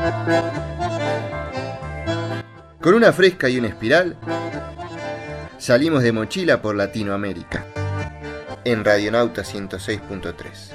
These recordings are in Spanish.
Con una fresca y una espiral, salimos de mochila por Latinoamérica, en Radionauta 106.3.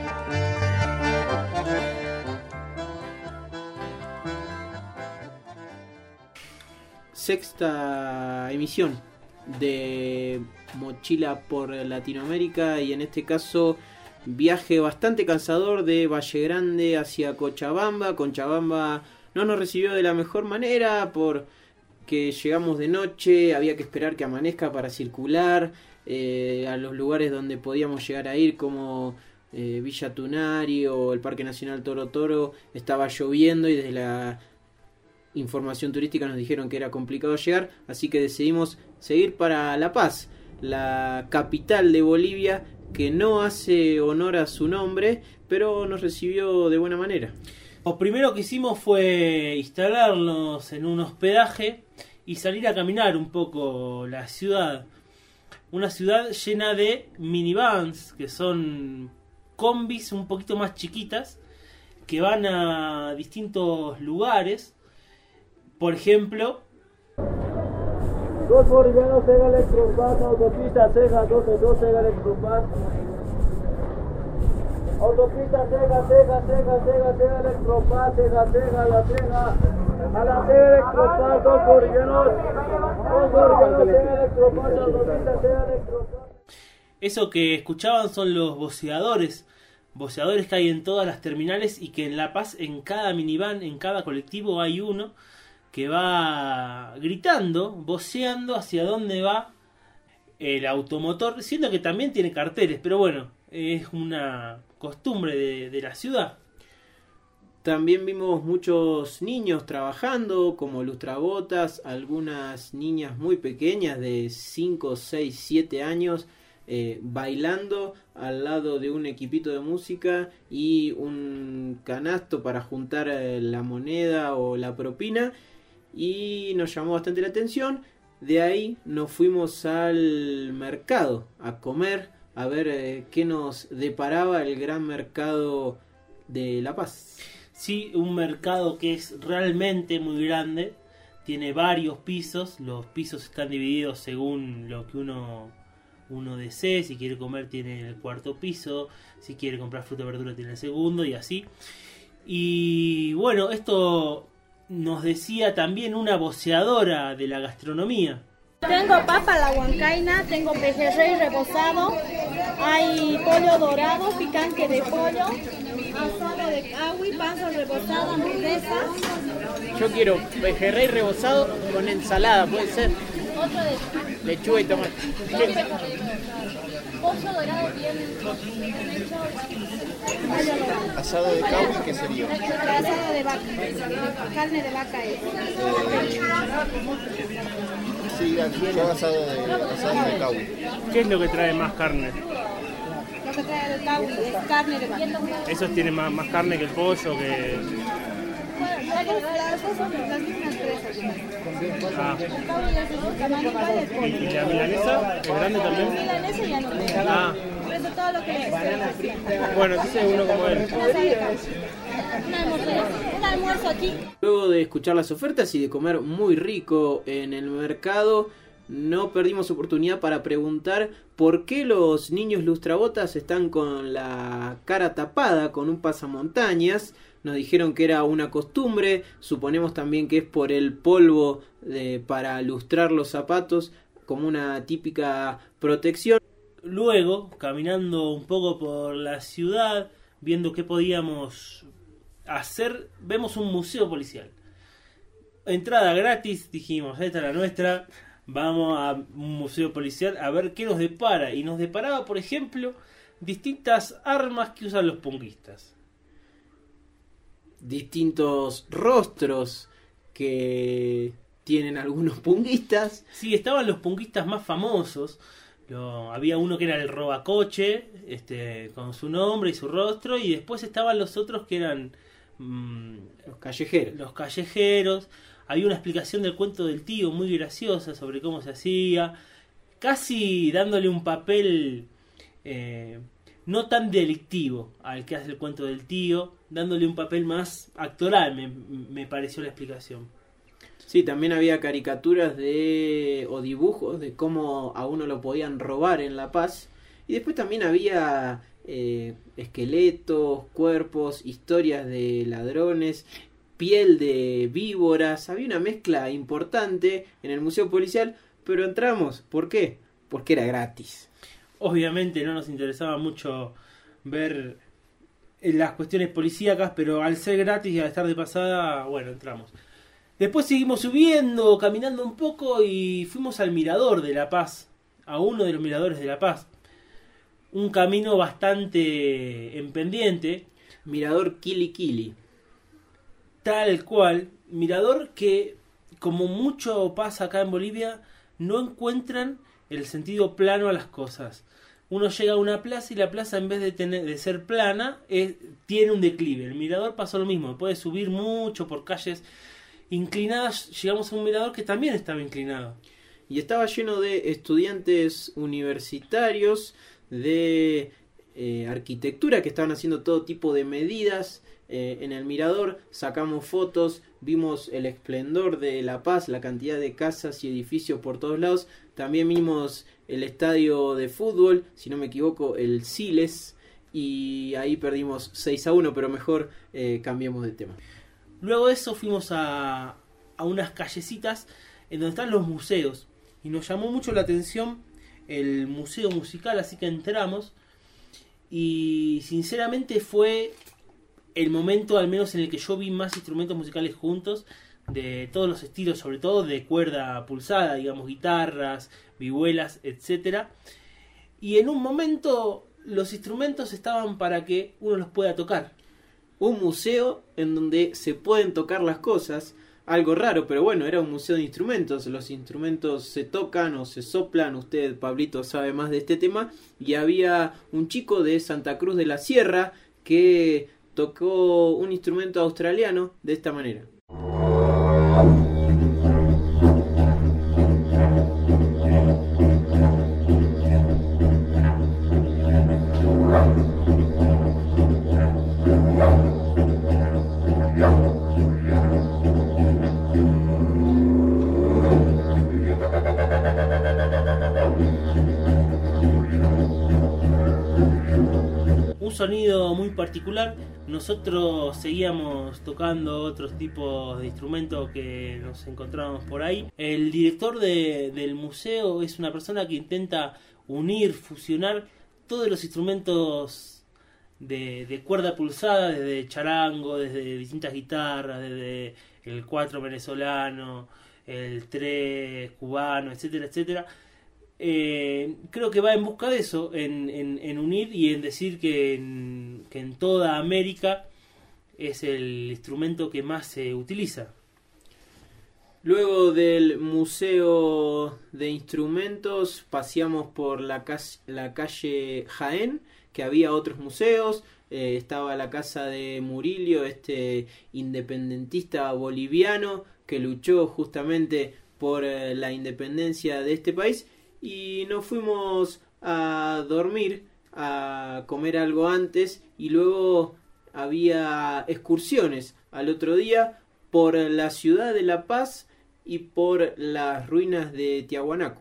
Sexta emisión de Mochila por Latinoamérica, y en este caso viaje bastante cansador de Valle Grande hacia Cochabamba. Cochabamba no nos recibió de la mejor manera porque llegamos de noche, había que esperar que amanezca para circular a los lugares donde podíamos llegar a ir, como Villa Tunari o el Parque Nacional Toro Toro. Estaba lloviendo y desde la información turística nos dijeron que era complicado llegar, así que decidimos seguir para La Paz, la capital de Bolivia, que no hace honor a su nombre, pero nos recibió de buena manera. Lo primero que hicimos fue instalarnos en un hospedaje y salir a caminar un poco la ciudad. Una ciudad llena de minivans, que son combis un poquito más chiquitas, que van a distintos lugares. Por ejemplo, Dos bolivianos, Sega Electrobus, autopista Sega 12, Sega Electrobus. Autopista Sega Electrobus, a la Sega Electrobus, dos bolivianos, Sega Electrobus, autopista Sega Electrobus. Eso que escuchaban son los voceadores que hay en todas las terminales, y que en La Paz, en cada minivan, en cada colectivo hay uno que va gritando, voceando hacia dónde va el automotor, siendo que también tiene carteles, pero bueno, es una costumbre de la ciudad. También vimos muchos niños trabajando como lustrabotas, algunas niñas muy pequeñas de 5, 6, 7 años bailando al lado de un equipito de música y un canasto para juntar la moneda o la propina, y nos llamó bastante la atención. De ahí nos fuimos al mercado a comer, a ver qué nos deparaba el gran mercado de La Paz. Sí, un mercado que es realmente muy grande, tiene varios pisos, los pisos están divididos según lo que uno desee. Si quiere comer tiene el cuarto piso, si quiere comprar fruta y verdura tiene el segundo, y así. Y bueno, esto nos decía también una voceadora de la gastronomía. Tengo papa a la huancaina, tengo pejerrey rebozado, hay pollo dorado, picante de pollo, asado de cahui, panza rebozada, hamburguesas. Yo quiero pejerrey rebozado con ensalada, ¿puede ser? Otro de Lechuga y tomate. pollo dorado bien hecho. ¿Asado de cauli qué sería? Asado de vaca, carne de vaca es. Sí, yo asado de cauli. ¿Qué es lo que trae más carne? Lo que trae el cahui es carne de vaca. Esos tienen más carne que el pollo, que... Bueno, las dos son las mismas presas. Ah. El cahui es de su tamaño igual del pollo. ¿Y la milanesa es grande también? La milanesa ya no tengo. Ah. Por eso todo lo que es. Bueno, entonces uno como él. Un almuerzo aquí. Luego de escuchar las ofertas y de comer muy rico en el mercado, no perdimos oportunidad para preguntar por qué los niños lustrabotas están con la cara tapada con un pasamontañas. Nos dijeron que era una costumbre, suponemos también que es por el polvo para lustrar los zapatos, como una típica protección. Luego, caminando un poco por la ciudad, viendo qué podíamos hacer, vemos un museo policial. Entrada gratis, dijimos, esta es la nuestra, vamos a un museo policial a ver qué nos depara. Y nos deparaba, por ejemplo, distintas armas que usan los punguistas. Distintos rostros que tienen algunos punguistas. Sí, estaban los punguistas más famosos. Había uno que era el robacoche, con su nombre y su rostro, y después estaban los otros que eran Los callejeros. Había una explicación del cuento del tío muy graciosa sobre cómo se hacía, casi dándole un papel no tan delictivo al que hace el cuento del tío, dándole un papel más actoral, me pareció la explicación. Sí, también había caricaturas o dibujos de cómo a uno lo podían robar en La Paz. Y después también había esqueletos, cuerpos, historias de ladrones, piel de víboras. Había una mezcla importante en el Museo Policial, pero entramos. ¿Por qué? Porque era gratis. Obviamente no nos interesaba mucho ver las cuestiones policíacas, pero al ser gratis y al estar de pasada, bueno, entramos. Después seguimos subiendo, caminando un poco y fuimos al Mirador de La Paz, a uno de los miradores de La Paz. Un camino bastante en pendiente. Mirador Kili Kili. Tal cual. Mirador que, como mucho pasa acá en Bolivia, no encuentran el sentido plano a las cosas. Uno llega a una plaza y la plaza, en vez de ser plana, tiene un declive. El Mirador pasó lo mismo. Puede subir mucho por calles inclinadas. Llegamos a un mirador que también estaba inclinado. Y estaba lleno de estudiantes universitarios de arquitectura que estaban haciendo todo tipo de medidas en el mirador. Sacamos fotos, vimos el esplendor de La Paz, la cantidad de casas y edificios por todos lados. También vimos el estadio de fútbol, si no me equivoco, el Siles, y ahí perdimos 6-1, pero mejor cambiemos de tema. Luego de eso fuimos a unas callecitas en donde están los museos, y nos llamó mucho la atención el museo musical, así que entramos, y sinceramente fue el momento al menos en el que yo vi más instrumentos musicales juntos, de todos los estilos, sobre todo de cuerda pulsada, digamos, guitarras, vihuelas, etcétera. Y en un momento los instrumentos estaban para que uno los pueda tocar. Un museo en donde se pueden tocar las cosas, algo raro, pero bueno, era un museo de instrumentos. Los instrumentos se tocan o se soplan, usted, Pablito, sabe más de este tema. Y había un chico de Santa Cruz de la Sierra que tocó un instrumento australiano de esta manera. Un sonido muy particular. Nosotros seguíamos tocando otros tipos de instrumentos que nos encontrábamos por ahí. El director del museo es una persona que intenta unir, fusionar todos los instrumentos de cuerda pulsada, desde charango, desde distintas guitarras, desde el 4 venezolano, el 3 cubano, etcétera, etcétera. Creo que va en busca de eso, en unir y en decir que en toda América es el instrumento que más se utiliza. Luego del museo de instrumentos paseamos por la calle Jaén, que había otros museos. Estaba la casa de Murillo, este independentista boliviano que luchó justamente por la independencia de este país. Y nos fuimos a dormir, a comer algo antes, y luego había excursiones al otro día por la ciudad de La Paz y por las ruinas de Tiahuanaco.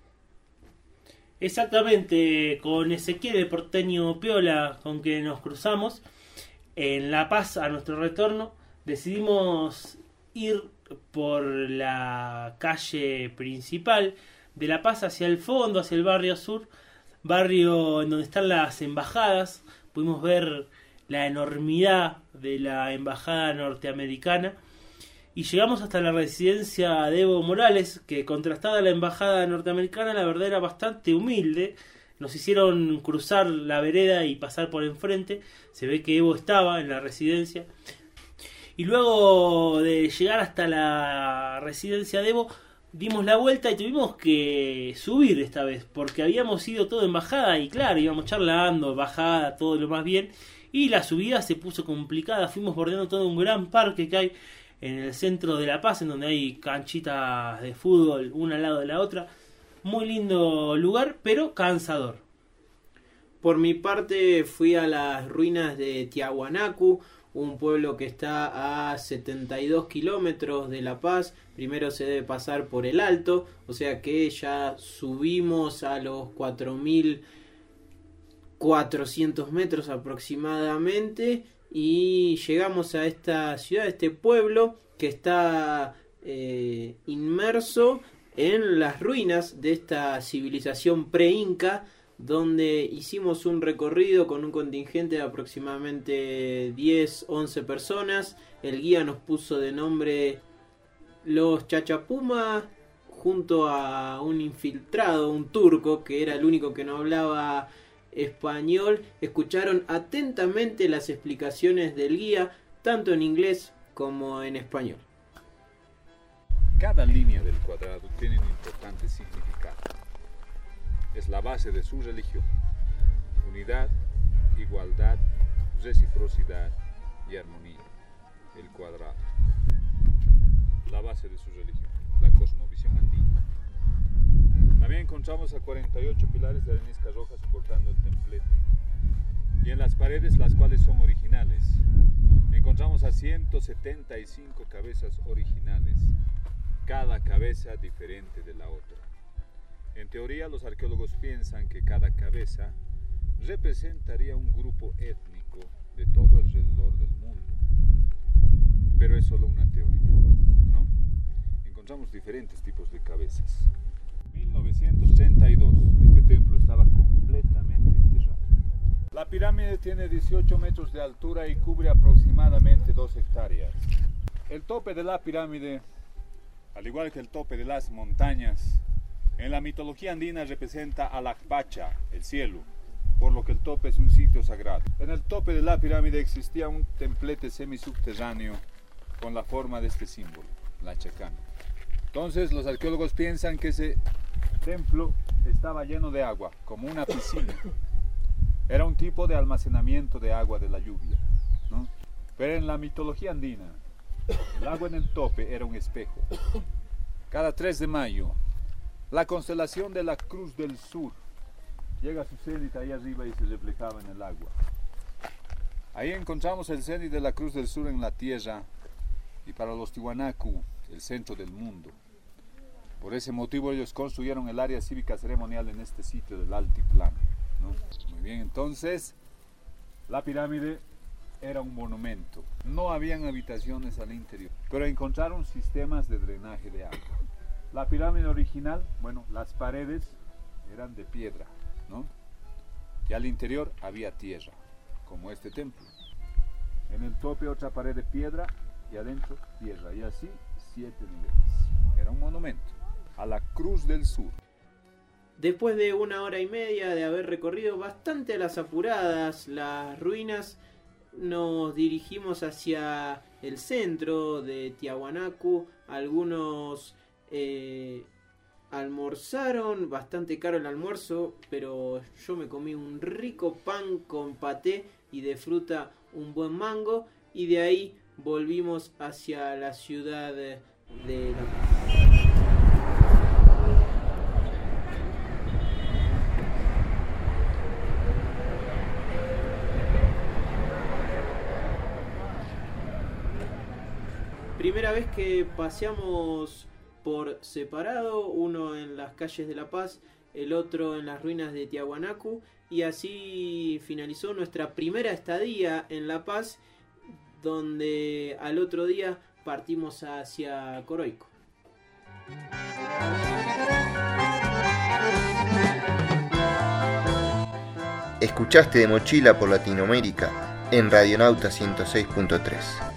Exactamente, con Ezequiel, el porteño piola con que nos cruzamos en La Paz a nuestro retorno, decidimos ir por la calle principal de La Paz hacia el fondo, hacia el barrio sur, barrio en donde están las embajadas. Pudimos ver la enormidad de la embajada norteamericana y llegamos hasta la residencia de Evo Morales, que contrastada a la embajada norteamericana, la verdad era bastante humilde. Nos hicieron cruzar la vereda y pasar por enfrente. Se ve que Evo estaba en la residencia. Y luego de llegar hasta la residencia de Evo, dimos la vuelta y tuvimos que subir esta vez, porque habíamos ido todo en bajada y claro, íbamos charlando, bajada, todo lo más bien, y la subida se puso complicada. Fuimos bordeando todo un gran parque que hay en el centro de La Paz, en donde hay canchitas de fútbol una al lado de la otra. Muy lindo lugar, pero cansador. Por mi parte fui a las ruinas de Tiahuanacu, un pueblo que está a 72 kilómetros de La Paz. Primero se debe pasar por el Alto, o sea que ya subimos a los 4.400 metros aproximadamente y llegamos a esta ciudad, este pueblo que está inmerso en las ruinas de esta civilización pre-inca, donde hicimos un recorrido con un contingente de aproximadamente 10-11 personas. El guía nos puso de nombre Los Chachapuma, junto a un infiltrado, un turco, que era el único que no hablaba español. Escucharon atentamente las explicaciones del guía, tanto en inglés como en español. Cada línea del cuadrado tiene un importante significado. Es la base de su religión: unidad, igualdad, reciprocidad y armonía. El cuadrado, la base de su religión, la cosmovisión andina. También encontramos a 48 pilares de arenisca roja soportando el templete, y en las paredes, las cuales son originales, encontramos a 175 cabezas originales, cada cabeza diferente de la otra. En teoría, los arqueólogos piensan que cada cabeza representaría un grupo étnico de todo alrededor del mundo. Pero es solo una teoría, ¿no? Encontramos diferentes tipos de cabezas. En 1932, este templo estaba completamente enterrado. La pirámide tiene 18 metros de altura y cubre aproximadamente 2 hectáreas. El tope de la pirámide, al igual que el tope de las montañas, en la mitología andina representa a Lakpacha, el cielo, por lo que el tope es un sitio sagrado. En el tope de la pirámide existía un templete semisubterráneo con la forma de este símbolo, la chacana. Entonces los arqueólogos piensan que ese templo estaba lleno de agua, como una piscina. Era un tipo de almacenamiento de agua de la lluvia, ¿no? Pero en la mitología andina, el agua en el tope era un espejo. Cada 3 de mayo, la constelación de la Cruz del Sur llega a su cenit ahí arriba y se reflejaba en el agua. Ahí encontramos el cenit de la Cruz del Sur en la tierra, y para los Tiahuanacu, el centro del mundo. Por ese motivo ellos construyeron el área cívica ceremonial en este sitio del altiplano, ¿no? Muy bien, entonces la pirámide era un monumento. No habían habitaciones al interior, pero encontraron sistemas de drenaje de agua. La pirámide original, bueno, las paredes eran de piedra, ¿no? Y al interior había tierra, como este templo. En el tope otra pared de piedra y adentro tierra, y así 7 niveles. Era un monumento a la Cruz del Sur. Después de 1 hora y media de haber recorrido bastante a las apuradas las ruinas, nos dirigimos hacia el centro de Tiahuanacu. Algunos almorzaron, bastante caro el almuerzo, pero yo me comí un rico pan con paté y de fruta un buen mango, y de ahí volvimos hacia la ciudad de La Paz. Primera vez que paseamos por separado, uno en las calles de La Paz, el otro en las ruinas de Tiahuanacu, y así finalizó nuestra primera estadía en La Paz, donde al otro día partimos hacia Coroico. Escuchaste De Mochila por Latinoamérica en Radionauta 106.3.